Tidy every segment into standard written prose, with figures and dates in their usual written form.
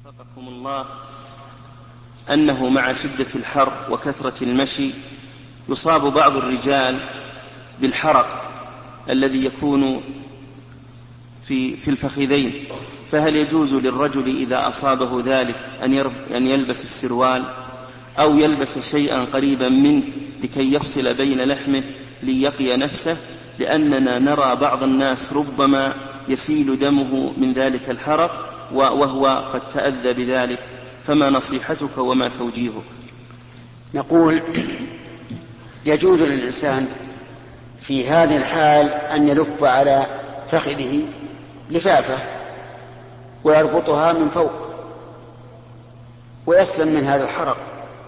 وفقكم الله أنه مع شدة الحر وكثرة المشي يصاب بعض الرجال بالحرق الذي يكون في الفخذين، فهل يجوز للرجل إذا أصابه ذلك أن يلبس السروال أو يلبس شيئا قريبا منه لكي يفصل بين لحمه ليقي نفسه، لأننا نرى بعض الناس ربما يسيل دمه من ذلك الحرق وهو قد تأذى بذلك، فما نصيحتك وما توجيهك؟ نقول يجوز للإنسان في هذه الحال أن يلف على فخذه لفافة ويربطها من فوق ويسلم من هذا الحرق،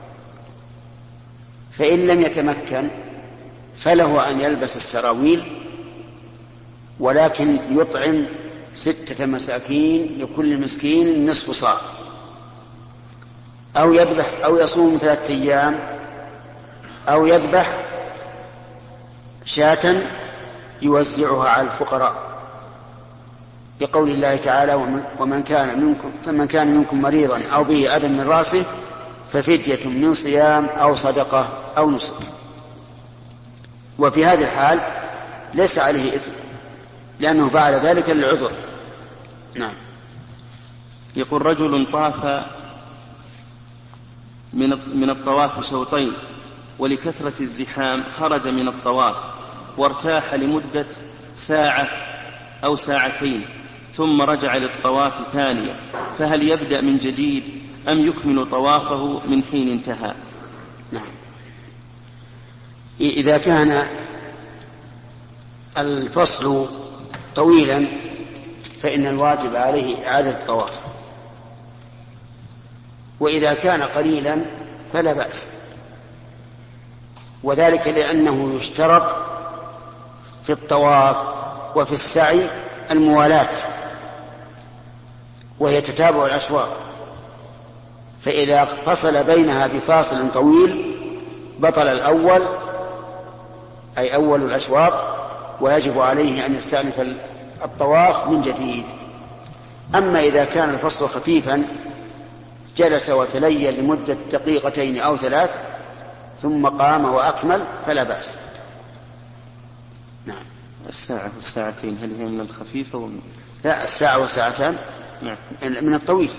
فإن لم يتمكن فله أن يلبس السراويل، ولكن يطعم 6 مساكين لكل مسكين نصف صاع، أو يذبح أو يصوم 3 أيام، أو يذبح شاة يوزعها على الفقراء، بقول الله تعالى: فمن كان منكم مريضا أو به أذى من رأسه ففدية من صيام أو صدقة أو نسك. وفي هذه الحال ليس عليه إثم لأنه فعل ذلك للعذر. نعم. يقول: رجل طاف من الطواف شوطين، ولكثرة الزحام خرج من الطواف وارتاح لمدة ساعة أو ساعتين ثم رجع للطواف ثانية، فهل يبدأ من جديد أم يكمل طوافه من حين انتهى؟ نعم. إذا كان الفصل طويلا فإن الواجب عليه إعادة الطواف، وإذا كان قليلا فلا بأس، وذلك لأنه يشترط في الطواف وفي السعي الموالاة، وهي تتابع الأشواط، فإذا فصل بينها بفاصل طويل بطل الأول أي أول الأشواط، ويجب عليه أن يستأنف الطواف من جديد. أما إذا كان الفصل خفيفا جلس وتليل لمدة 2 دقيقة أو 3 ثم قام وأكمل فلا بأس. نعم. الساعة والساعتين هل هي من الخفيفة ومن... لا، الساعة والساعتان نعم. من الطويل.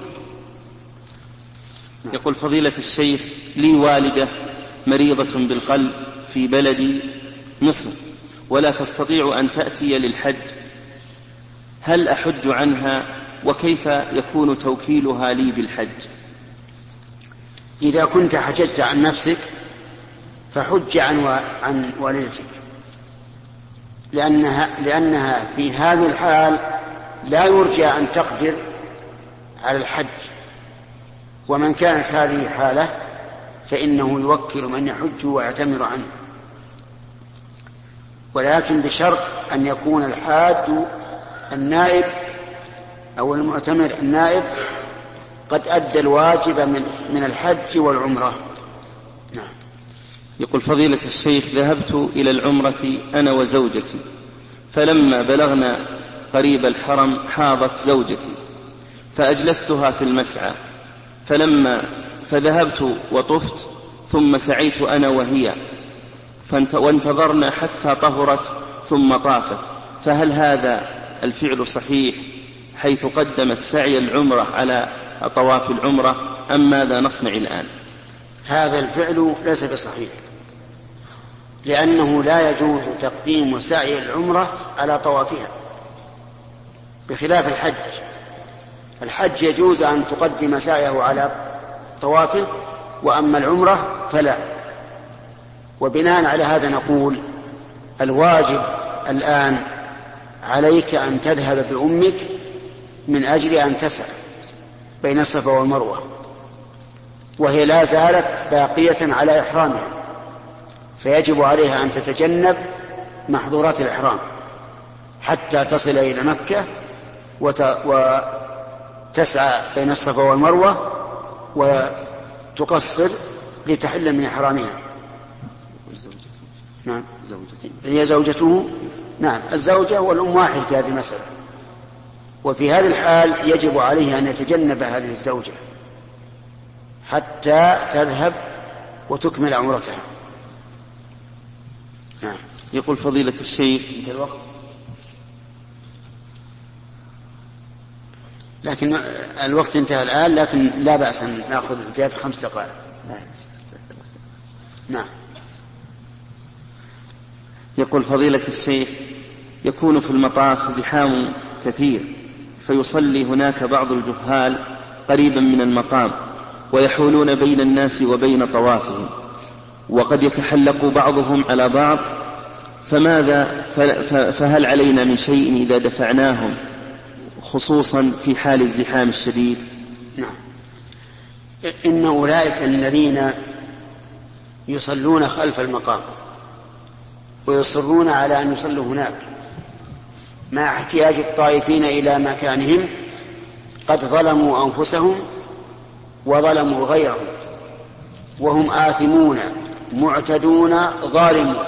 نعم. يقول: فضيلة الشيخ، لي والدة مريضة بالقلب في بلد مصر ولا تستطيع أن تأتي للحج، هل أحج عنها وكيف يكون توكيلها لي بالحج؟ إذا كنت حججت عن نفسك فحج عن والدتك، لأنها في هذه الحال لا يرجى أن تقدر على الحج، ومن كانت هذه حالة فإنه يوكل من يحج ويعتمر عنه، ولكن بشرط أن يكون الحاج النائب أو المعتمر النائب قد أدى الواجب من الحج والعمرة. نعم. يقول: فضيلة الشيخ، ذهبت إلى العمرة أنا وزوجتي، فلما بلغنا قريب الحرم حاضت زوجتي فأجلستها في المسعى، فذهبت وطفت ثم سعيت أنا وهي وانتظرنا حتى طهرت ثم طافت، فهل هذا الفعل صحيح حيث قدمت سعي العمرة على طواف العمرة أم ماذا نصنع الآن؟ هذا الفعل ليس بصحيح، لأنه لا يجوز تقديم سعي العمرة على طوافها، بخلاف الحج يجوز أن تقدم سعيه على طوافه، وأما العمرة فلا. وبناء على هذا نقول: الواجب الآن عليك أن تذهب بأمك من أجل أن تسعى بين الصفا والمروة، وهي لا زالت باقية على إحرامها، فيجب عليها أن تتجنب محظورات الإحرام حتى تصل إلى مكة وتسعى بين الصفا والمروة وتقصر لتحل من إحرامها. نعم. زوجته. هي زوجته. نعم، الزوجة والأم واحد في هذه المسألة. وفي هذه الحال يجب عليه أن يتجنب هذه الزوجة حتى تذهب وتكمل عمرتها. نعم. يقول فضيلة الشيخ انتهى الوقت، لكن الوقت انتهى الآن، لكن لا بأس أن نأخذ زيادة 5 دقائق. نعم. يقول فضيلة الشيخ يكون في المطاف زحام كثير فيصلي هناك بعض الجهال قريبا من المقام ويحولون بين الناس وبين طوافهم، وقد يتحلق بعضهم على بعض، فهل علينا من شيء إذا دفعناهم خصوصا في حال الزحام الشديد؟ نعم. إن أولئك الذين يصلون خلف المقام ويصرون على أن يصلوا هناك مع احتياج الطائفين إلى مكانهم قد ظلموا أنفسهم وظلموا غيرهم، وهم آثمون معتدون ظالمون،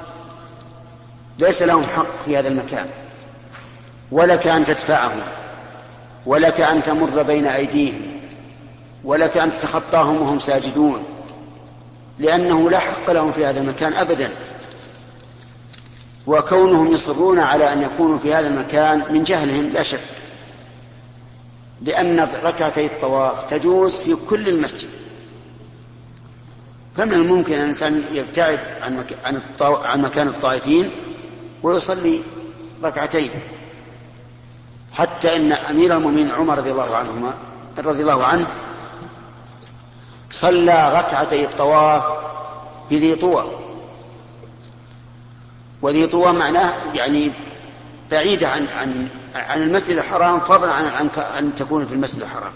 ليس لهم حق في هذا المكان، ولك أن تدفعهم، ولك أن تمر بين أيديهم، ولك أن تتخطاهم وهم ساجدون، لأنه لا حق لهم في هذا المكان أبدا. وكونهم يصرون على أن يكونوا في هذا المكان من جهلهم لا شك، لأن ركعتي الطواف تجوز في كل المسجد، فمن الممكن أن الإنسان يبتعد عن مكان الطائفين ويصلي ركعتين. حتى إن أمير المؤمنين عمر رضي الله عنه صلى ركعتي الطواف بذي طوى، وذي طوى معناه يعني بعيدة عن المسجد الحرام، فضلا عن أن تكون في المسجد الحرام.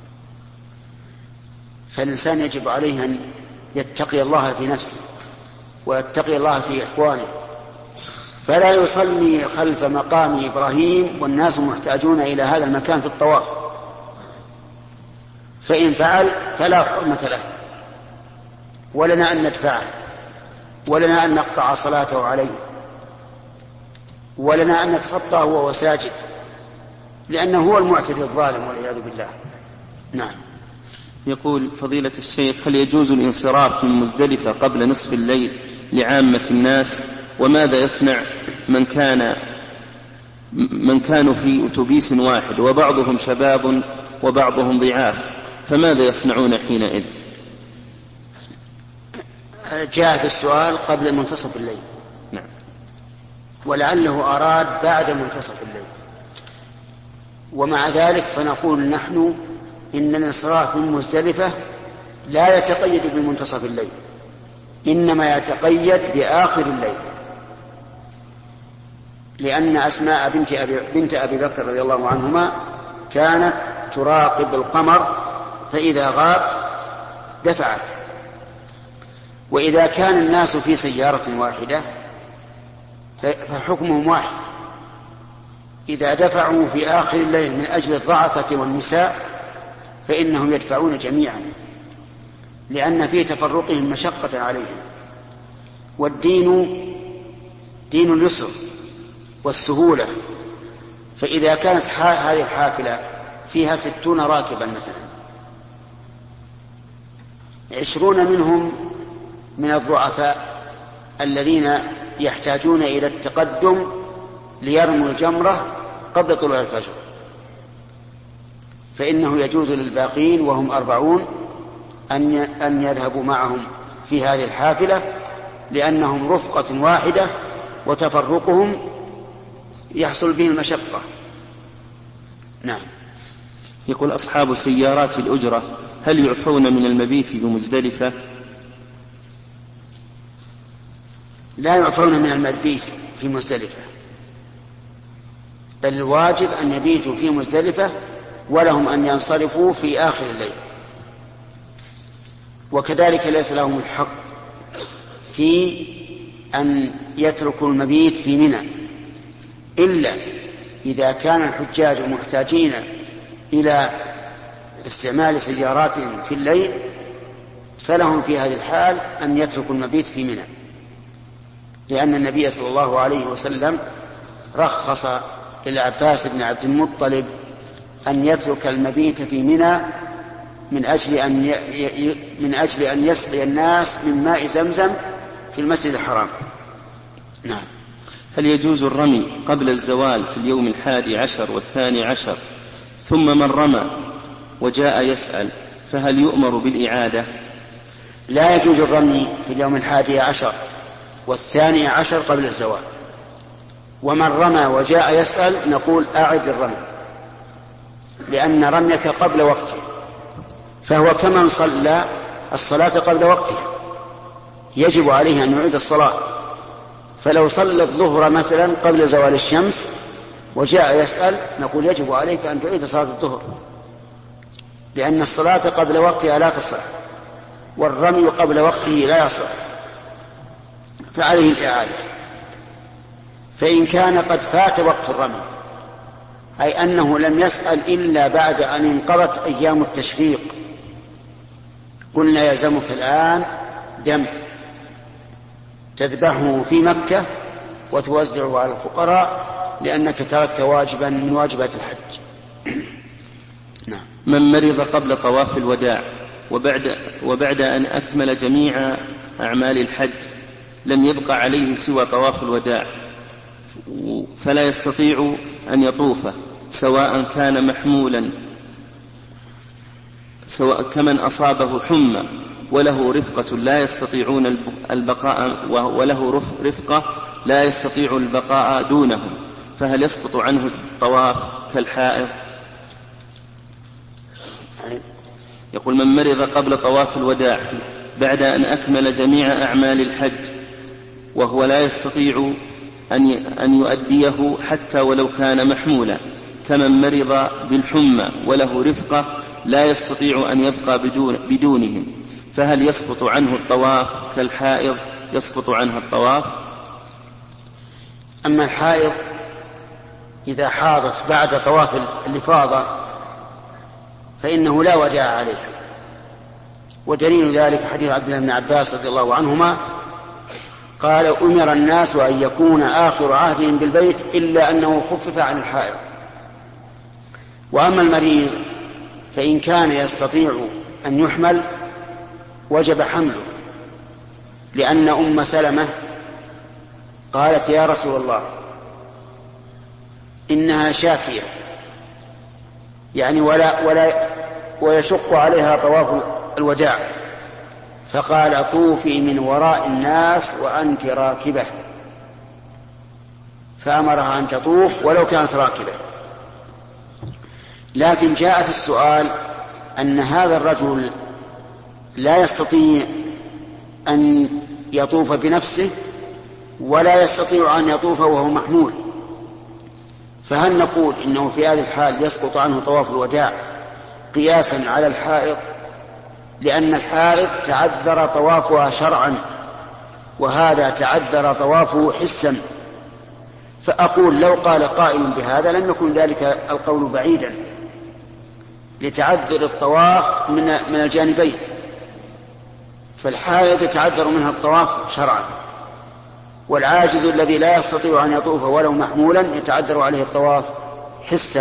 فالإنسان يجب عليه أن يتقي الله في نفسه ويتقي الله في إخوانه، فلا يصلي خلف مقام إبراهيم والناس محتاجون إلى هذا المكان في الطواف، فإن فعل فلا حرمة له، ولنا أن ندفعه، ولنا أن نقطع صلاته عليه، ولنا أن نتخطاه وهو ساجد، لأنه هو المعتدي الظالم والعياذ بالله. نعم. يقول فضيلة الشيخ هل يجوز الانصراف من مزدلفة قبل نصف الليل لعامة الناس؟ وماذا يصنع من كانوا في أتوبيس واحد وبعضهم شباب وبعضهم ضعاف، فماذا يصنعون حينئذ؟ جاء في السؤال قبل منتصف الليل. نعم. ولعله أراد بعد منتصف الليل، ومع ذلك فنقول نحن إن الانصراف من مزدلفة لا يتقيد بمنتصف الليل، إنما يتقيد بآخر الليل، لأن أسماء بنت أبي بكر رضي الله عنهما كانت تراقب القمر، فإذا غاب دفعت. وإذا كان الناس في سيارة واحدة فحكمهم واحد، إذا دفعوا في آخر الليل من أجل الضعفة والنساء فإنهم يدفعون جميعا، لأن في تفرقهم مشقة عليهم، والدين دين اليسر والسهولة. فإذا كانت هذه الحافلة فيها 60 راكبا مثلا، 20 منهم من الضعفاء الذين يحتاجون إلى التقدم ليرموا الجمرة قبل طلوع الفجر، فإنه يجوز للباقين وهم 40 أن يذهبوا معهم في هذه الحافلة، لأنهم رفقة واحدة وتفرقهم يحصل به المشقة. نعم. يقول أصحاب سيارات الأجرة هل يعفون من المبيت بمزدلفة؟ لا يعفون من المبيت في مزدلفة، بل الواجب أن يبيتوا في مزدلفة، ولهم أن ينصرفوا في آخر الليل. وكذلك ليس لهم الحق في أن يتركوا المبيت في منى، إلا إذا كان الحجاج محتاجين إلى استعمال سياراتهم في الليل، فلهم في هذه الحال أن يتركوا المبيت في منى، لأن النبي صلى الله عليه وسلم رخص للعباس بن عبد المطلب أن يترك المبيت في منى من أجل أن يسقي الناس من ماء زمزم في المسجد الحرام. نعم. هل يجوز الرمي قبل الزوال في اليوم 11 و12 ثم من رمى وجاء يسأل فهل يؤمر بالإعادة؟ لا يجوز الرمي في اليوم 11 و12 قبل الزوال، ومن رمى وجاء يسأل نقول أعد الرمي، لأن رميك قبل وقته، فهو كمن صلى الصلاة قبل وقتها يجب عليه أن يعيد الصلاة. فلو صلى الظهر مثلا قبل زوال الشمس وجاء يسأل نقول يجب عليك أن تعيد صلاة الظهر، لأن الصلاة قبل وقتها لا تصح، والرمي قبل وقته لا يصح، فعليه الإعادة. فإن كان قد فات وقت الرمي، أي أنه لم يسأل إلا بعد أن انقضت أيام التشريق، قلنا يلزمك الآن دم تذبحه في مكة وتوزعه على الفقراء، لأنك تركت واجبا من واجبات الحج. نعم. من مرض قبل طواف الوداع وبعد أن أكمل جميع أعمال الحج لم يبق عليه سوى طواف الوداع فلا يستطيع أن يطوفه، سواء كان محمولا، سواء كمن أصابه حمى وله رفقة لا يستطيعون البقاء وله رفقة لا يستطيع البقاء دونهم، فهل يسقط عنه الطواف كالحائض؟ يقول من مرض قبل طواف الوداع بعد أن أكمل جميع أعمال الحج وهو لا يستطيع أن يؤديه حتى ولو كان محمولا، كمن مرض بالحمى وله رفقة لا يستطيع أن يبقى بدونهم، فهل يسقط عنه الطواف كالحائض يسقط عنها الطواف؟ أما الحائض إذا حاضت بعد طواف الإفاضة فإنه لا وداع عليها، ودليل ذلك حديث عبد الله بن عباس رضي الله عنهما قال أمر الناس أن يكون آخر عهدهم بالبيت إلا أنه خفف عن الحائض. وأما المريض فإن كان يستطيع أن يحمل وجب حمله، لأن أم سلمة قالت يا رسول الله إنها شاكية، يعني ويشق عليها طواف الوداع، فقال طوفي من وراء الناس وأنت راكبة، فأمرها أن تطوف ولو كانت راكبة. لكن جاء في السؤال أن هذا الرجل لا يستطيع أن يطوف بنفسه ولا يستطيع أن يطوف وهو محمول، فهل نقول إنه في هذه الحال يسقط عنه طواف الوداع قياسا على الحائض؟ لأن الحائض تعذر طوافها شرعا وهذا تعذر طوافه حسا. فأقول لو قال قائل بهذا لم يكن ذلك القول بعيدا لتعذر الطواف من الجانبين، فالحائض يتعذر منها الطواف شرعا، والعاجز الذي لا يستطيع أن يطوف ولو محمولا يتعذر عليه الطواف حسا.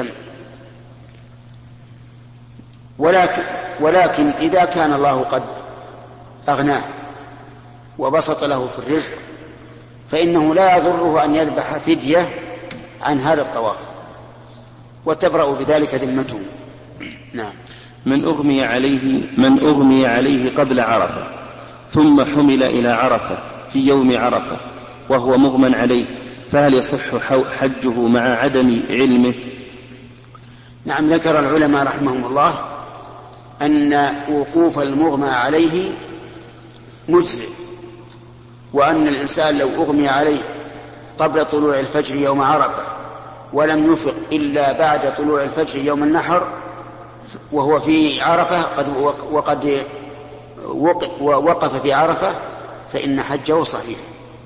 ولكن إذا كان الله قد أغناه وبسط له في الرزق فإنه لا يضره أن يذبح فدية عن هذا الطواف وتبرأ بذلك ذمته. نعم. من أغمي عليه قبل عرفة ثم حمل إلى عرفة في يوم عرفة وهو مغمى عليه، فهل يصح حجه مع عدم علمه؟ نعم. ذكر العلماء رحمهم الله أن وقوف المغمى عليه مجزئ، وأن الإنسان لو أغمي عليه قبل طلوع الفجر يوم عرفة ولم يفق إلا بعد طلوع الفجر يوم النحر وهو في عرفة وقد وقف في عرفة فإن حجه صحيح.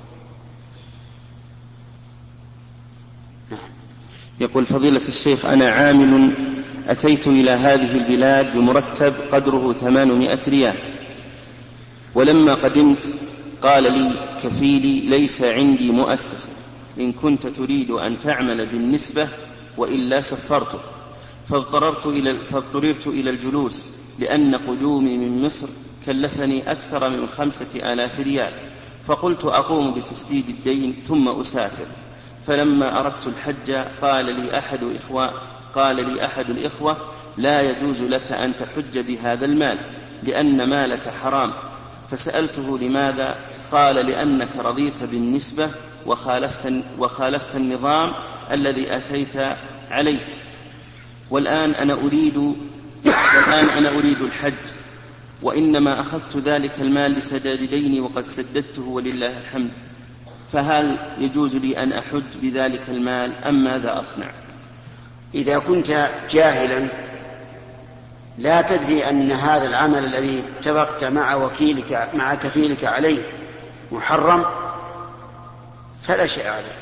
نعم. يقول فضيلة الشيخ أنا عامل أتيت إلى هذه البلاد بمرتب قدره 800 ريال، ولما قدمت قال لي كفيلي ليس عندي مؤسسة، إن كنت تريد أن تعمل بالنسبة وإلا سفرته، فاضطررت إلى الجلوس لأن قدومي من مصر كلفني أكثر من 5000 ريال، فقلت أقوم بتسديد الدين ثم أسافر. فلما أردت الحج قال لي أحد الإخوة لا يجوز لك أن تحج بهذا المال لأن مالك حرام. فسألته لماذا؟ قال لأنك رضيت بالنسبة وخالفت النظام الذي أتيت عليه، والآن أنا أريد الحج، وإنما أخذت ذلك المال لسداد ديني وقد سددته ولله الحمد، فهل يجوز لي أن أحج بذلك المال أم ماذا أصنع؟ إذا كنت جاهلا لا تدري أن هذا العمل الذي اتفقت مع كفيلك عليه محرم فلا شيء عليك،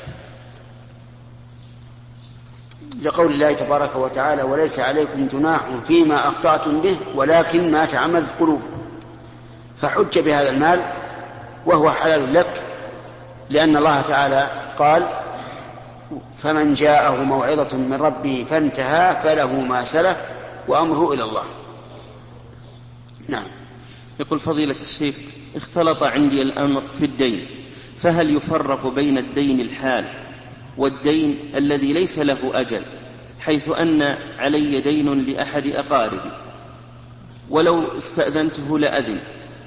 لقول الله تبارك وتعالى: وليس عليكم جناح فيما أخطأتم به ولكن ما تعمدت قلوبكم. فحج بهذا المال وهو حلال لك، لأن الله تعالى قال: فمن جاءه موعظة من ربه فانتهى فله ما سلف وأمره إلى الله. نعم. يقول فضيلة الشيخ: اختلط عندي الأمر في الدين، فهل يفرق بين الدين الحال والدين الذي ليس له أجل، حيث أن علي دين لأحد أقاربي ولو استأذنته لأذن،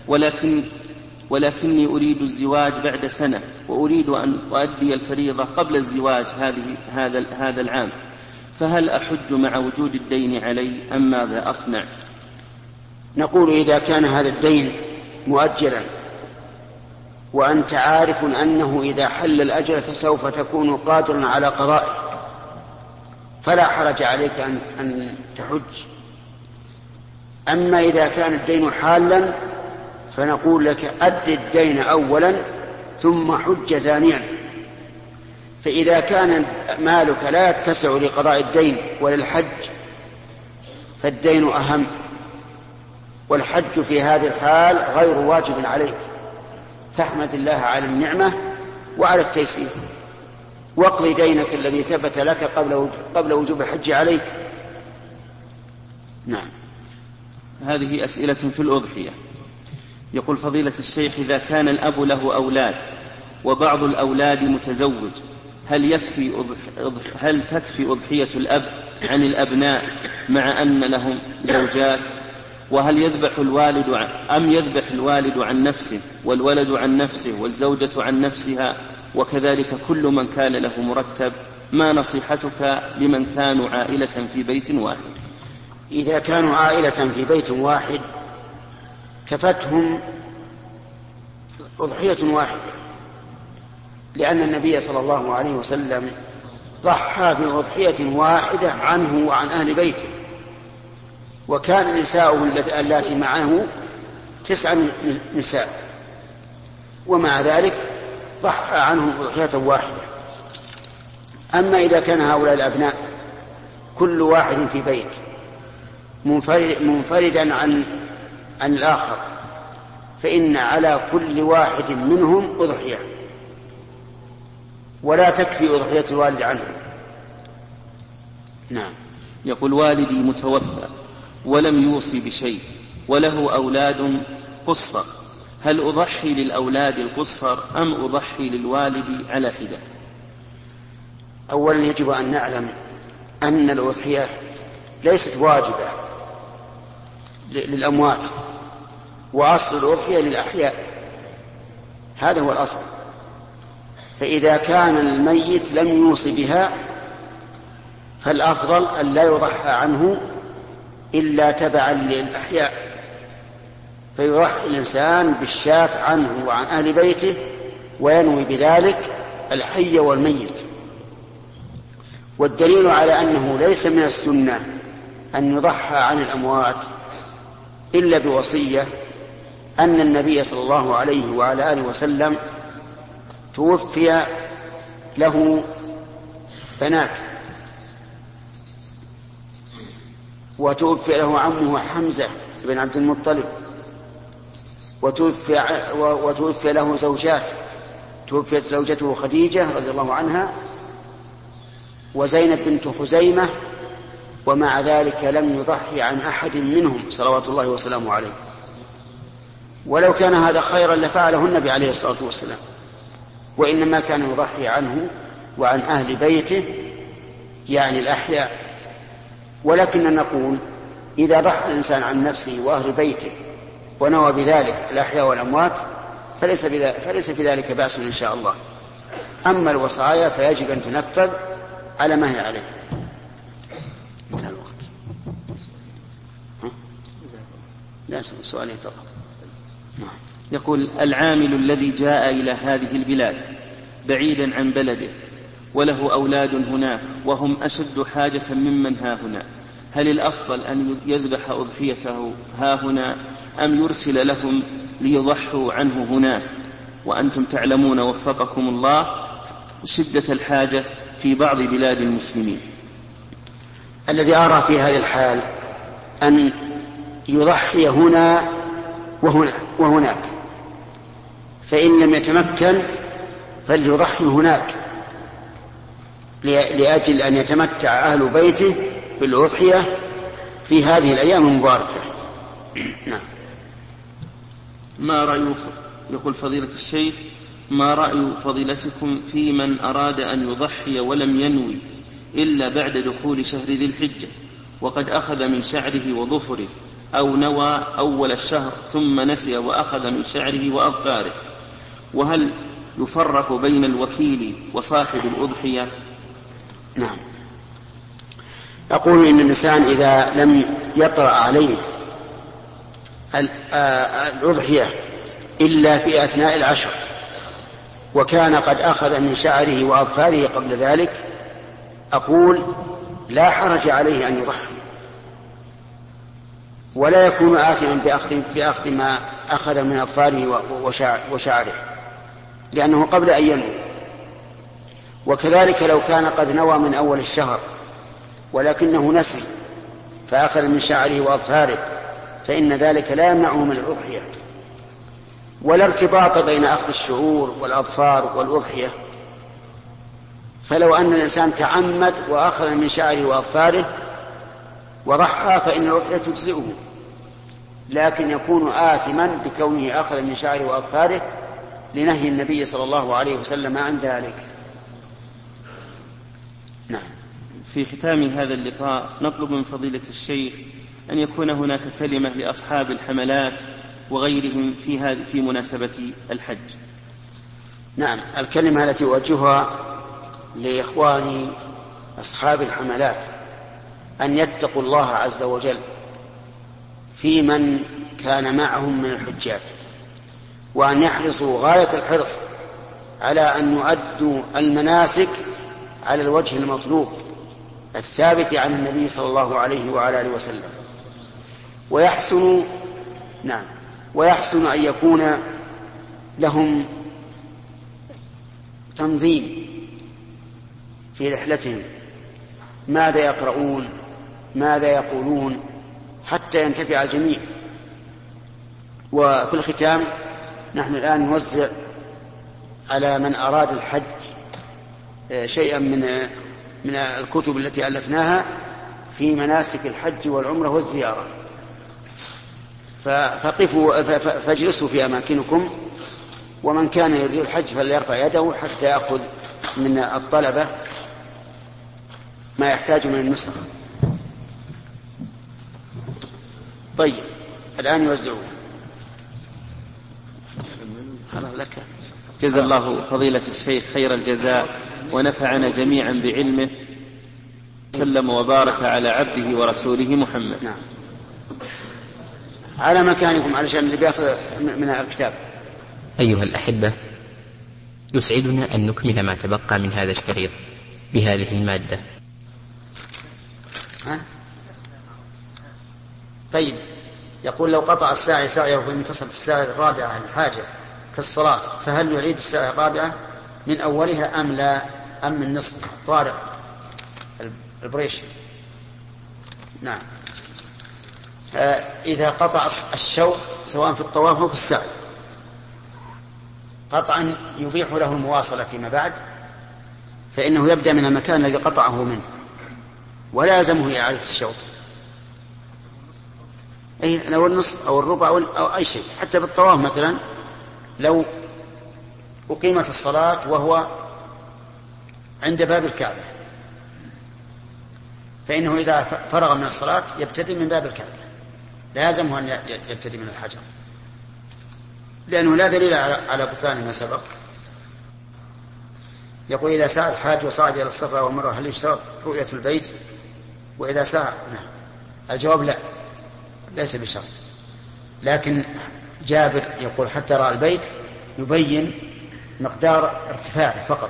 ولكني أريد الزواج بعد سنة وأريد أن أؤدي الفريضة قبل الزواج هذا العام، فهل أحج مع وجود الدين علي أم ماذا أصنع؟ نقول: إذا كان هذا الدين مؤجلا وأنت عارف أنه إذا حل الأجل فسوف تكون قادرا على قضائه فلا حرج عليك أن تحج. أما إذا كان الدين حالا فنقول لك: أد الدين أولا ثم حج ثانيا. فإذا كان مالك لا يتسع لقضاء الدين وللحج فالدين أهم، والحج في هذه الحال غير واجب عليك، فاحمد الله على النعمة وعلى التيسير، واقض دينك الذي ثبت لك قبل وجوب الحج عليك. نعم. هذه أسئلة في الأضحية. يقول فضيلة الشيخ: إذا كان الأب له أولاد وبعض الأولاد متزوج، هل تكفي أضحية الأب عن الأبناء مع أن لهم زوجات؟ وهل يذبح الوالد عن نفسه والولد عن نفسه والزوجة عن نفسها وكذلك كل من كان له مرتب؟ ما نصيحتك لمن كانوا عائلة في بيت واحد؟ إذا كانوا عائلة في بيت واحد كفتهم أضحية واحدة، لأن النبي صلى الله عليه وسلم ضحى بأضحية واحدة عنه وعن أهل بيته، وكان نساؤه اللاتي معه 9 نساء، ومع ذلك ضحى عنهم أضحية واحدة. أما إذا كان هؤلاء الأبناء كل واحد في بيت منفردا عن الآخر فإن على كل واحد منهم أضحية، ولا تكفي أضحية الوالد عنه. نعم. يقول: والدي متوفى ولم يوصي بشيء وله أولاد قصر، هل أضحي للأولاد القصر أم أضحي للوالد على حدة؟ أولا يجب أن نعلم أن الأضحية ليست واجبة للأموات، وأصل الأضحية للأحياء، هذا هو الأصل. فإذا كان الميت لم يوصي بها فالأفضل أن لا يضحى عنه إلا تبعا للأحياء، فيضحي الإنسان بالشاة عنه وعن أهل بيته وينوي بذلك الحي والميت. والدليل على أنه ليس من السنة أن يضحى عن الأموات إلا بوصية أن النبي صلى الله عليه وعلى آله وسلم توفي له بنات، وتوفي له عمه حمزة بن عبد المطلب، وتوفي له زوجات، توفيت زوجته خديجة رضي الله عنها وزينب بنت خزيمة، ومع ذلك لم يضحي عن أحد منهم صلوات الله وسلامه عليه. ولو كان هذا خيرا لفعله النبي عليه الصلاة والسلام، وإنما كان يضحي عنه وعن أهل بيته يعني الأحياء. ولكن نقول إذا ضحى الإنسان عن نفسه وأهل بيته ونوى بذلك الأحياء والأموات فليس في ذلك بأس إن شاء الله. أما الوصايا فيجب أن تنفذ على ما هي عليه. انتهى الوقت. لا سؤالي فقط. يقول: العامل الذي جاء إلى هذه البلاد بعيدا عن بلده وله أولاد هناك وهم أشد حاجة ممن ها هنا، هل الأفضل أن يذبح أضحيته ها هنا أم يرسل لهم ليضحوا عنه هناك؟ وأنتم تعلمون وفقكم الله شدة الحاجة في بعض بلاد المسلمين. الذي أرى في هذه الحال أن يضحي هنا وهناك، فإن لم يتمكن فليضحي هناك لأجل أن يتمتع أهل بيته بالأضحية في هذه الأيام المباركة. نعم. ما رأي يقول فضيلة الشيخ: ما رأي فضيلتكم في من أراد أن يضحي ولم ينوي إلا بعد دخول شهر ذي الحجة وقد أخذ من شعره وظفره، أو نوى أول الشهر ثم نسي وأخذ من شعره وأظفاره، وهل يفرق بين الوكيل وصاحب الأضحية؟ نعم. أقول إن الإنسان إذا لم يطرأ عليه الأضحية إلا في أثناء العشر وكان قد أخذ من شعره وأظفاره قبل ذلك، أقول لا حرج عليه أن يضحي، ولا يكون آثما بأخذ ما أخذ من أظفاره وشعره، لأنه قبل أن ينوي. وكذلك لو كان قد نوى من أول الشهر ولكنه نسي فأخذ من شعره وأظفاره فإن ذلك لا يمنعه من الأضحية. ولا ارتباط بين أخذ الشعور والأظفار والأضحية، فلو أن الإنسان تعمد وأخذ من شعره وأظفاره وضحى فإن الأضحية تجزئه، لكن يكون آثما بكونه أخذ من شعره وأظفاره لنهي النبي صلى الله عليه وسلم عن ذلك. نعم. في ختام هذا اللقاء نطلب من فضيلة الشيخ أن يكون هناك كلمة لأصحاب الحملات وغيرهم في مناسبة الحج. نعم. الكلمة التي أوجهها لإخواني أصحاب الحملات أن يتقوا الله عز وجل في من كان معهم من الحجاج، وأن يحرصوا غاية الحرص على أن يؤدوا المناسك على الوجه المطلوب الثابت عن النبي صلى الله عليه وعلى آله وسلم. ويحسن أن يكون لهم تنظيم في رحلتهم، ماذا يقرؤون ماذا يقولون حتى ينتفع الجميع. وفي الختام نحن الآن نوزع على من أراد الحج شيئا من الكتب التي ألفناها في مناسك الحج والعمرة والزيارة، فاجلسوا في أماكنكم، ومن كان يريد الحج فليرفع يده حتى يأخذ من الطلبة ما يحتاج من النسخ. طيب الآن يوزعون. لك. جزا الله فضيلة الشيخ خير الجزاء ونفعنا جميعا بعلمه، سلم وبارك على عبده ورسوله محمد. نعم. على مكانكم علشان اللي بيأخذ من الكتاب. أيها الأحبة، يسعدنا أن نكمل ما تبقى من هذا الشريط بهذه المادة. طيب، يقول لو قطع الساعي ساعيه في منتصف الساعة الرابعة الحاجة كالصلاة، فهل يعيد الساعة الرابعة من أولها أم لا، أم من نصف؟ طارق البريشي. نعم. إذا قطع الشوط سواء في الطواف أو في السعي قطعا يبيح له المواصلة فيما بعد، فإنه يبدأ من المكان الذي قطعه منه ولا يلزمه إعادة الشوط. أي لو النصف أو الربع أو أي شيء. حتى بالطواف مثلا لو أقيمت الصلاة وهو عند باب الكعبة فإنه إذا فرغ من الصلاة يبتدئ من باب الكعبة، لا يلزمه أن يبتدئ من الحجر، لأنه لا دليل على بطلان ما سبق. يقول إذا سعى الحاج وصعد إلى الصفا والمروة هل يشترط رؤية البيت؟ وإذا سعى نعم. الجواب لا، ليس بشرط، لكن جابر يقول حتى رأى البيت يبين مقدار ارتفاعه فقط.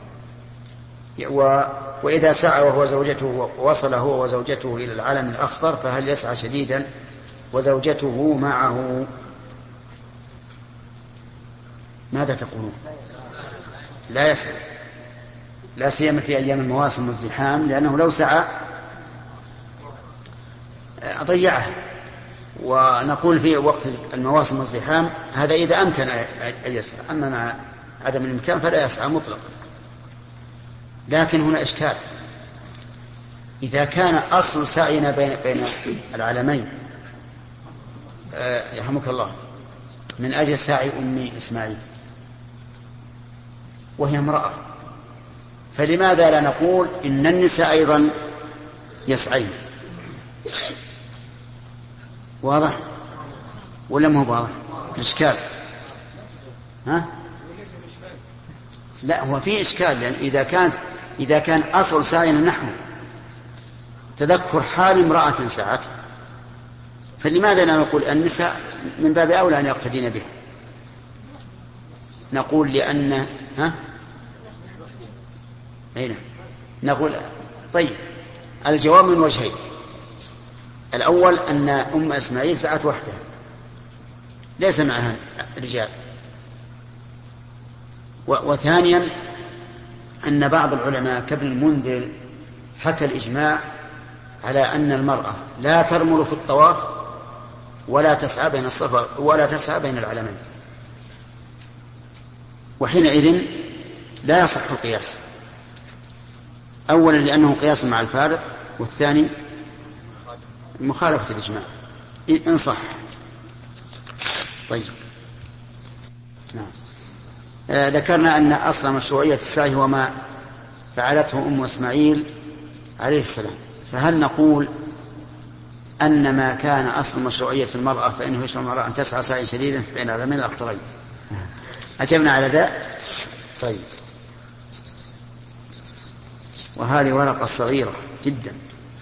وإذا سعى وهو زوجته ووصل هو وزوجته إلى العلم الأخضر فهل يسعى شديدا وزوجته معه؟ ماذا تقولون؟ لا يسعى، لا سيما في أيام المواسم والزحام، لأنه لو سعى ضيعه. ونقول في وقت المواسم والزحام هذا إذا أمكن أن يسعى، أما مع عدم الإمكان فلا يسعى مطلقا. لكن هنا إشكال، إذا كان أصل سعينا بين العلمين يرحمك الله من أجل سعي أم إسماعيل وهي امرأة، فلماذا لا نقول إن النساء أيضا يسعين؟ واضح ولا مو واضح؟ إشكال. ها؟ لا، هو في إشكال، لأن إذا كان أصل سعينا نحو تذكر حال امرأة سعت، فلماذا لا نقول النساء من باب أولى أن يقتدين بها؟ نقول لأن أين نقول طيب الجواب من وجهين. الأول أن أم إسماعيل سعت وحدها ليس معها رجال، وثانيا أن بعض العلماء كابن المنذر حكى الإجماع على أن المرأة لا ترمل في الطواف ولا تسعى بين الصفا ولا تسعى بين العلمين، وحينئذ لا يصح القياس، أولا لأنه قياس مع الفارق، والثاني مخالفة الإجماع إن صح. طيب نعم. ذكرنا أن أصل مشروعية السعي هو ما فعلته أم إسماعيل عليه السلام، فهل نقول أن ما كان أصل مشروعية المرأة فإنه يشرع المرأة أن تسعى سعيا شديدا بين العلمين الأخطرين؟ أجبنا على ذا. طيب، وهذه ورقة صغيرة جدا.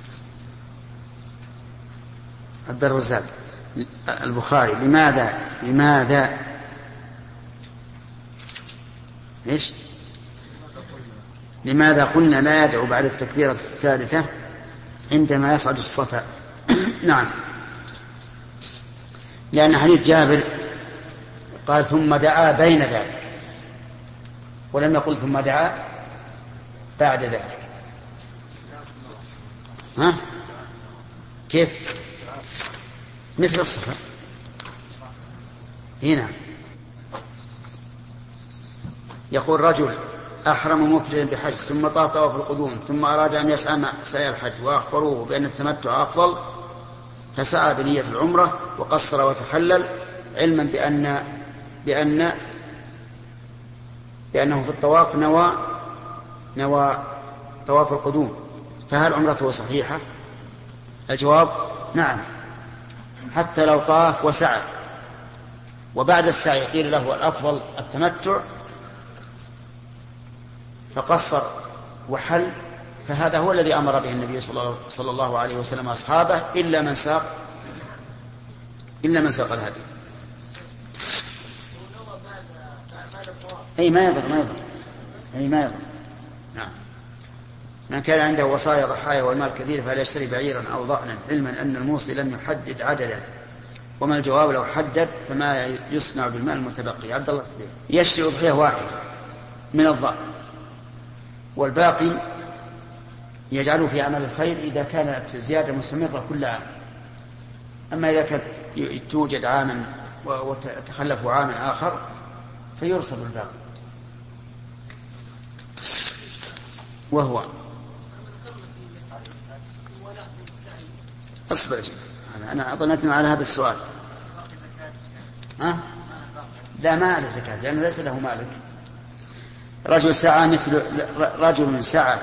عبد الرزاق البخاري لماذا إيش؟ لماذا قلنا لا يدعو بعد التكبيرة الثالثة عندما يصعد الصفا؟ نعم، لأن حديث جابر قال ثم دعا بين ذلك، ولم يقل ثم دعا بعد ذلك. ها؟ كيف؟ مثل الصفا هنا يقول رجل أحرم مفردا بحج ثم طاف طواف القدوم ثم أراد أن يسعى مع سعي الحج وأخبروه بأن التمتع أفضل فسعى بنية العمرة وقصر وتحلل علما بأنه في الطواف نوى طواف القدوم، فهل عمرته صحيحة؟ الجواب نعم، حتى لو طاف وسعى وبعد السعي قيل له الأفضل التمتع فقصر وحل، فهذا هو الذي أمر به النبي صلى الله عليه وسلم أصحابه إلا من ساق الهدي. أي ما يضر. نعم. من كان عنده وصايا ضحايا والمال كثير فلا يشتري بعيرا أو ضأنا، علما أن الموصي لم يحدد عددا، وما الجواب لو حدد فما يصنع بالمال المتبقي؟ عبد الله يشتري أضحية واحدة من الضأن والباقي يجعله في عمل الخير إذا كانت زيادة مستمرة كل عام. أما إذا كانت توجد عاما وتخلف عاما آخر فيرسل الباقي. وهو أصبر أنا أظنتنا على هذا السؤال. لا ما على زكاة لأنه ليس له مالك. رجل سعى مثل رجل سعى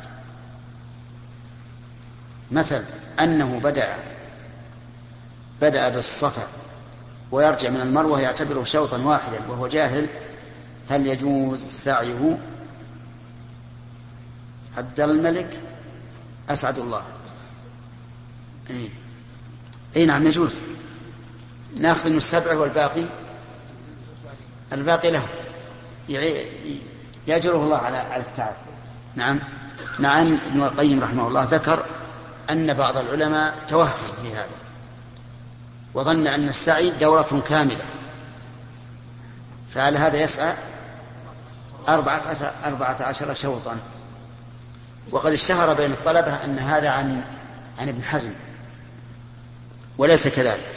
مثل أنه بدأ بالصفا ويرجع من المروة يعتبره شوطا واحدا وهو جاهل، هل يجوز سعيه؟ عبد الملك أسعد الله. إيه نعم يجوز، نأخذ من السبع والباقي له يجره الله على التعب. نعم ابن القيم رحمه الله ذكر أن بعض العلماء توهم في هذا وظن أن السعي دورة كاملة، فعلى هذا يسعى 14 شوطا. وقد اشتهر بين الطلبة أن هذا عن ابن حزم وليس كذلك،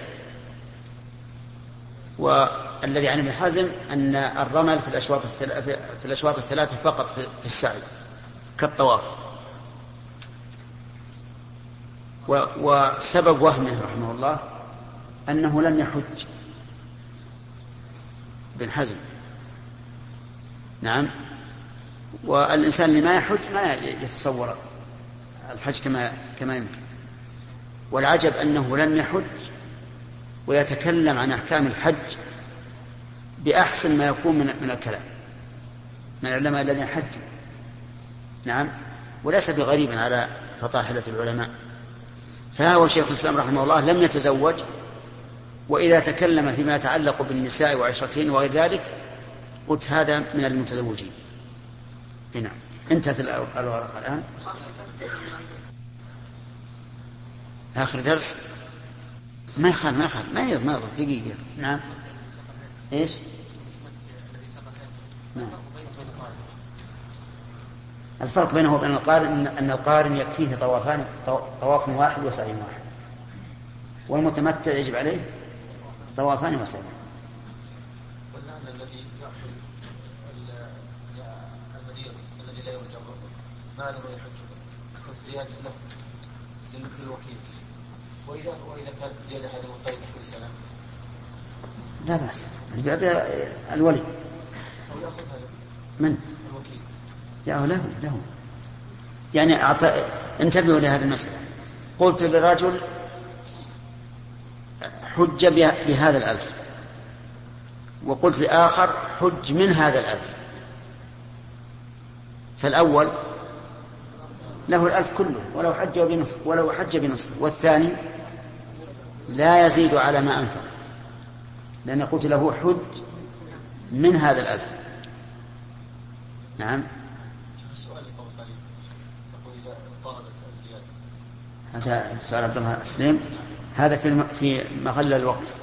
والذي عن ابن حزم أن الرمل في الأشواط الثلاثة فقط في السعي كالطواف. وسبب وهمه رحمه الله أنه لم يحج ابن حزم. نعم، والإنسان اللي ما يحج ما يتصور الحج كما يمكن. والعجب أنه لم يحج ويتكلم عن أحكام الحج بأحسن ما يكون من الكلام من العلماء الذين حجوا. نعم، وليس بغريب على فطاحلة العلماء. فهو شيخ الإسلام رحمه الله لم يتزوج، وإذا تكلم فيما يتعلق بالنساء وعشرتهن وغير ذلك قلت هذا من المتزوجين. نعم، انتهت الورقة الآن. آخر درس ما يخال ما يضر دقيقة. نعم إيش؟ نعم. الفرق بينه وبين القارن أن القارن يكفيه طواف واحد وسعي واحد، والمتمتع يجب عليه طوافان وسعي. والآن الذي يحج المدير الذي لا يرجع ما له يحج فالزيادة له للمثل الوكيل، وإذا كانت الزيادة هذه مقيدة كل سنة لا بأس. الزيادة الولي أو يأخذها من الوكيل له يعني انتبهوا لهذه المسألة. قلت لرجل حج بهذا 1000، وقلت لآخر حج من هذا 1000، فالأول له 1000 كله ولو حج بنصف، والثاني لا يزيد على ما أنفق، لأن قلت له حج من هذا 1000. نعم. السؤال الثاني تقول إذا طردت الزيادة، هذا سؤال عبد الله سليم، هذا في مغل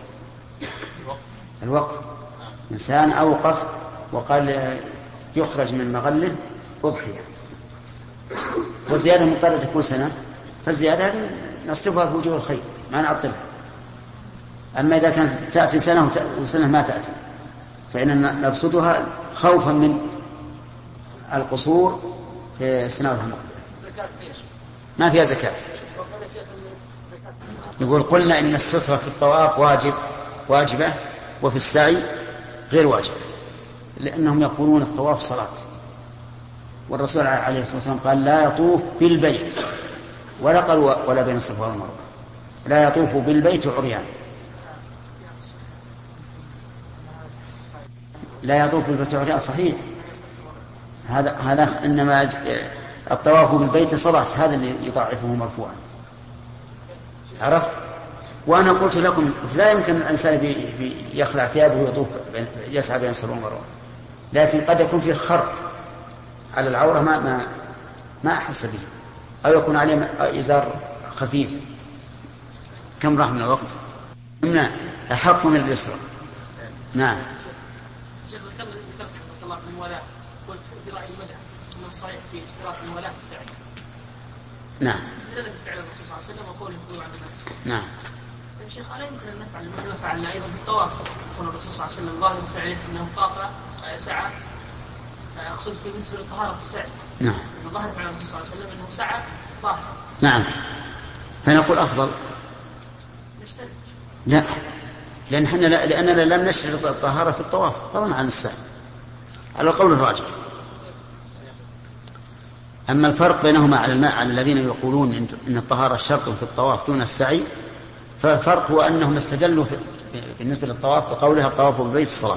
الوقف. إنسان أوقف وقال يخرج من مغله أضحية، والزيادة مضطرة كل سنة، فالزيادة هذه نصرفها في وجوه الخير ما نعطلها. أما إذا كانت تأتي سنة وسنة ما تأتي فإننا نبسطها خوفا من القصور في السنة المقبلة. ما فيها زكاة. يقول قلنا إن السترة في الطواف واجبة وفي السعي غير واجبة، لأنهم يقولون الطواف صلاة، والرسول عليه الصلاة والسلام قال لا يطوف بالبيت، ولا قال ولا بين الصفا والمروة، لا يطوف بالبيت عريان. لا يطوف بالبيت عريان صحيح، هذا إنما الطواف بالبيت صلاة، هذا اللي يضعفه مرفوعا. عرفت؟ وأنا قلت لكم لا يمكن الإنسان يخلع ثيابه ويطوف يسعى بين الصفا والمروة، لكن قد يكون فيه خرق على العورة ما أحس به، أو يكون عليه إزار خفيف. كم راح من الوقت؟ نعم، أحق من اليسرى. نعم. شيخ ذكرت حفظك الله في المولاة، قلت في رأي المدح أنه صحيح في اشتراك المولاة في السعي. نعم. استدل بفعل الرسول صلى الله عليه وسلم وقوله يقول عن الناس. نعم. يا شيخ ألا يمكن أن نفعل مثل ما فعلنا أيضا في الطواف؟ يقول الرسول صلى الله عليه وسلم ظاهر فعله أنه طاف سعى، أقصد في بالنسبة لطهارة السعي نعم. ظهر فعل الرسول صلى الله عليه وسلم أنه سعى ظاهر. نعم. فنقول أفضل. لا، لأننا لم نشرط الطهارة في الطواف فضلا عن السعي على القول الراجح. أما الفرق بينهما على الذين يقولون إن الطهارة شرط في الطواف دون السعي، فالفرق هو أنهم استدلوا بالنسبة للطواف بقولها الطواف بالبيت الصلاة.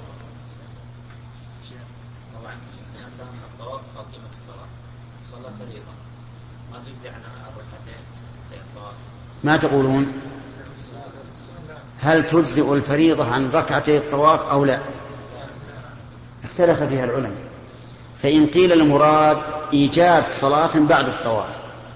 ما تقولون؟ هل تجزئ الفريضة عن ركعتي الطواف أو لا؟ اختلف فيها العلماء. فإن قيل المراد إيجاب صلاة بعد الطواف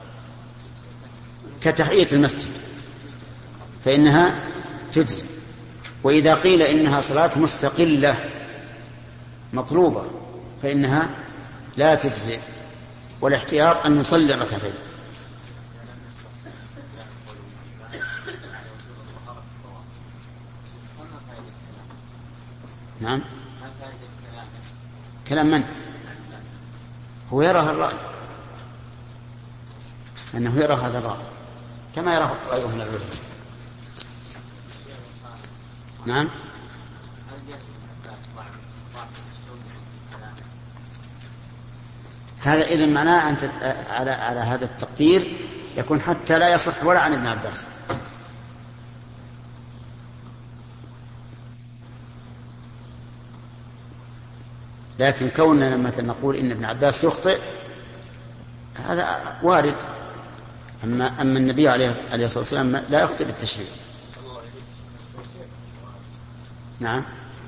كتحية المسجد فإنها تجزئ، وإذا قيل إنها صلاة مستقلة مطلوبة فإنها لا تجزئ، والاحتياط أن نصلي ركعتين. نعم. كلام من؟ هو يرى الرأي أنه يرى هذا الرأي كما يراه غيره من العلماء. نعم. هذا إذن معناه أن على هذا التقدير يكون حتى لا يصح ولا عن ابن عباس. لكن كوننا مثلا نقول إن ابن عباس يخطئ هذا وارد. أما النبي عليه الصلاة والسلام لا يخطئ بالتشريع. نعم.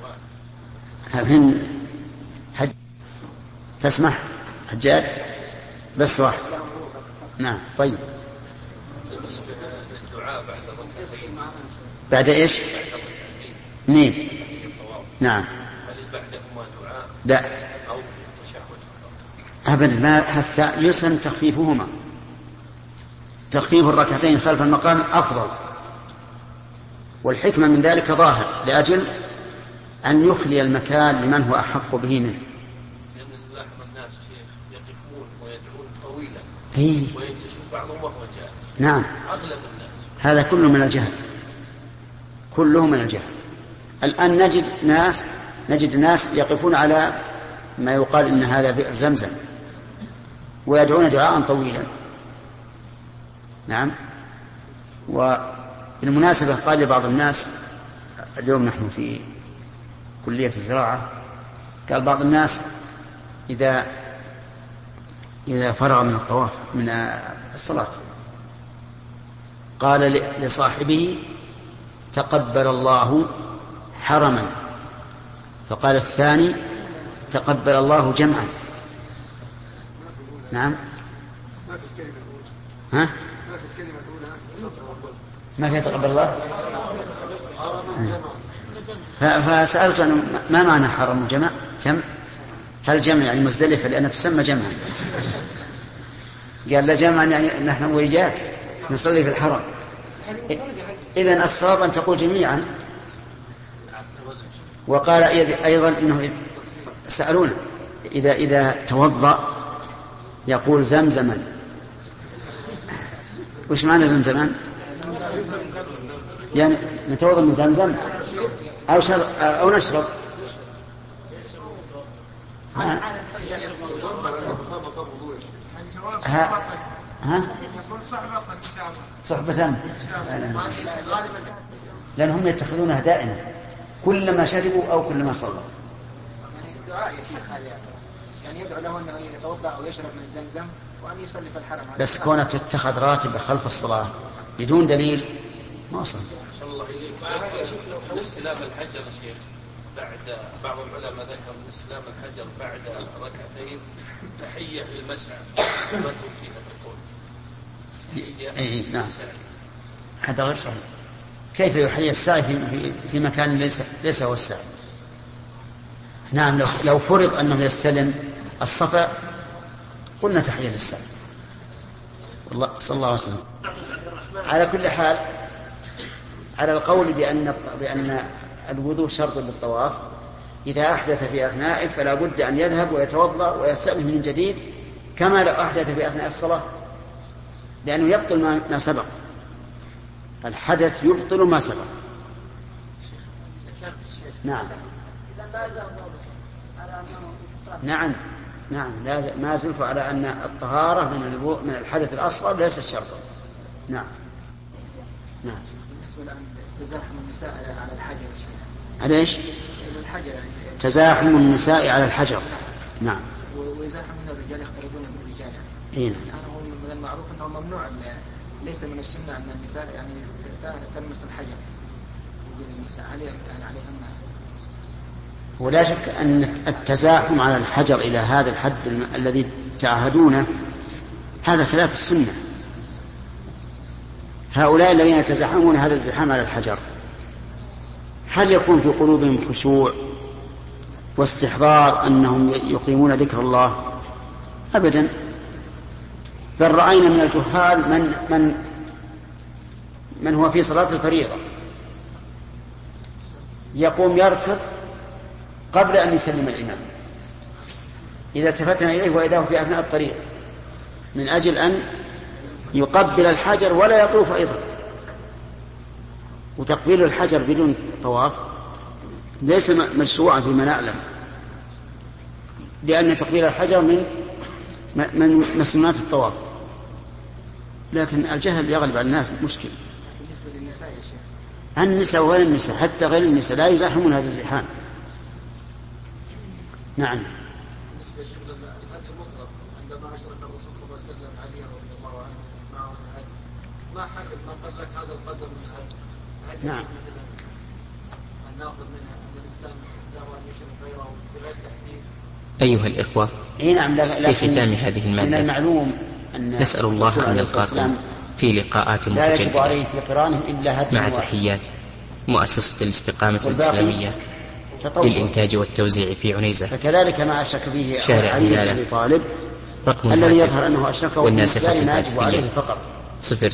هل تسمح حجاج بس واحد؟ نعم. طيب. بعد إيش؟ اثنين. نعم. لا أبدا، ما حتى يسن تخفيفهما. تخفيف الركعتين خلف المقام أفضل، والحكمة من ذلك ظاهر لأجل أن يخلي المكان لمن هو أحق به منه. لأن نلاحظ الناس يقفون ويدعون طويلا ويجلسون بعضهم وهو جاهل. نعم. أغلب الناس هذا كله من الجهل، كله من الجهل. الآن نجد ناس يقفون على ما يقال إن هذا بئر زمزم ويدعون دعاء طويلا. نعم. وبالمناسبة قال لبعض الناس اليوم نحن في كلية الزراعة، قال بعض الناس إذا فرغ من الطواف من الصلاة قال لصاحبه تقبل الله حرما، فقال الثاني تقبل الله جمعا. نعم. ها؟ ما في تقبل الله. فسألت أنا ما معنى حرم جمع؟ هل جمع يعني مزدلفة لأنها تسمى جمعا؟ قال لا، جمعا يعني نحن وياك نصلي في الحرم. إذن الصواب أن تقول جميعا. وقال أيضا إنه سألونا إذا توضأ يقول زمزما. وش معنى زمزما؟ يعني نتوضأ من زمزم أو نشرب. صحبة لأنهم يتخذونها دائما كلما شربوا أو كلما صلوا. يعني الدعاء يا شيخ يعني يدعو له أنه يتوضأ أو يشرب من زمزم وأن يصلي في الحرم. بس كونها تتخذ راتبة خلف الصلاة بدون دليل ما وصل. استلام الحجر يا شيخ بعد بعض العلماء ذكر استلام الحجر بعد ركعتين تحية للمسعى ما توجيه الركوع. نعم. هذا غير صحيح. كيف يحيي السعي في مكان ليس هو السعي؟ نعم. لو فرض أنه يستلم الصفا قلنا تحية للسعي. والله صلى الله عليه وسلم. على كل حال على القول بأن الوضوء شرط للطواف إذا أحدث في أثنائه فلا بد أن يذهب ويتوضأ ويستأنف من جديد كما لو أحدث في أثناء الصلاة، لأنه يبطل ما سبق. الحدث يبطل ما سبق. نعم نعم ما زلت على أن الطهارة من الحدث الأصغر ليست شرطا. نعم. بالنسبة لأن تزاحم النساء على الحجر على إيش؟ الحجر تزاحم النساء على الحجر. نعم. ويزاحم من الرجال يختلطون بالرجال يعني هو من المعروف أنه ممنوع، ليس من السنة أن النساء يعني تلمس الحجر النساء عليهن. ولا شك أن التزاحم على الحجر إلى هذا الحد الذي تعهدونه هذا خلاف السنة. هؤلاء الذين يتزاحمون هذا الزحام على الحجر هل يكون في قلوبهم خشوع واستحضار أنهم يقيمون ذكر الله؟ أبدا. بل رأينا من الجهال من هو في صلاة الفريضة يقوم يركض قبل أن يسلم الإمام إذا التفتنا إليه وإذا هو في أثناء الطريق، من أجل أن يقبل الحجر ولا يطوف أيضا. وتقبيل الحجر بدون طواف ليس مشروعا فيما نعلم، لأن تقبيل الحجر من مسنونات الطواف. لكن الجهل يغلب على الناس مشكل. بالنسبة للنساء يا شيخ، النساء وغير النساء حتى غير النساء لا يزاحمون هذا الزحام. نعم. بالنسبة للهدي المطلق عندما أشرك الرسول صلى الله عليه وسلم علي رضي الله عنه معه الهدي، ما حدد ما قال لك هذا القدر من الهدي؟ نعم. أن نأخذ منها أن الإنسان جاء أن يشرك غيره بغير تحديد. أيها الإخوة، نعم. في ختام هذه من المادة المعلوم أن نسأل الله أن نلقاكم في لقاءات لا يجب عليه متجددة في قرانه إلا هدي مع تحيات مؤسسة الاستقامة الإسلامية للإنتاج والتوزيع في عنيزة، فكذلك ما أشرك فيه شارع علي بن هلالة، أبي طالب رقم الذي الهاتف يظهر أنه أشركه والناسخة بالله ما يجب عليه الهاتفية فقط 0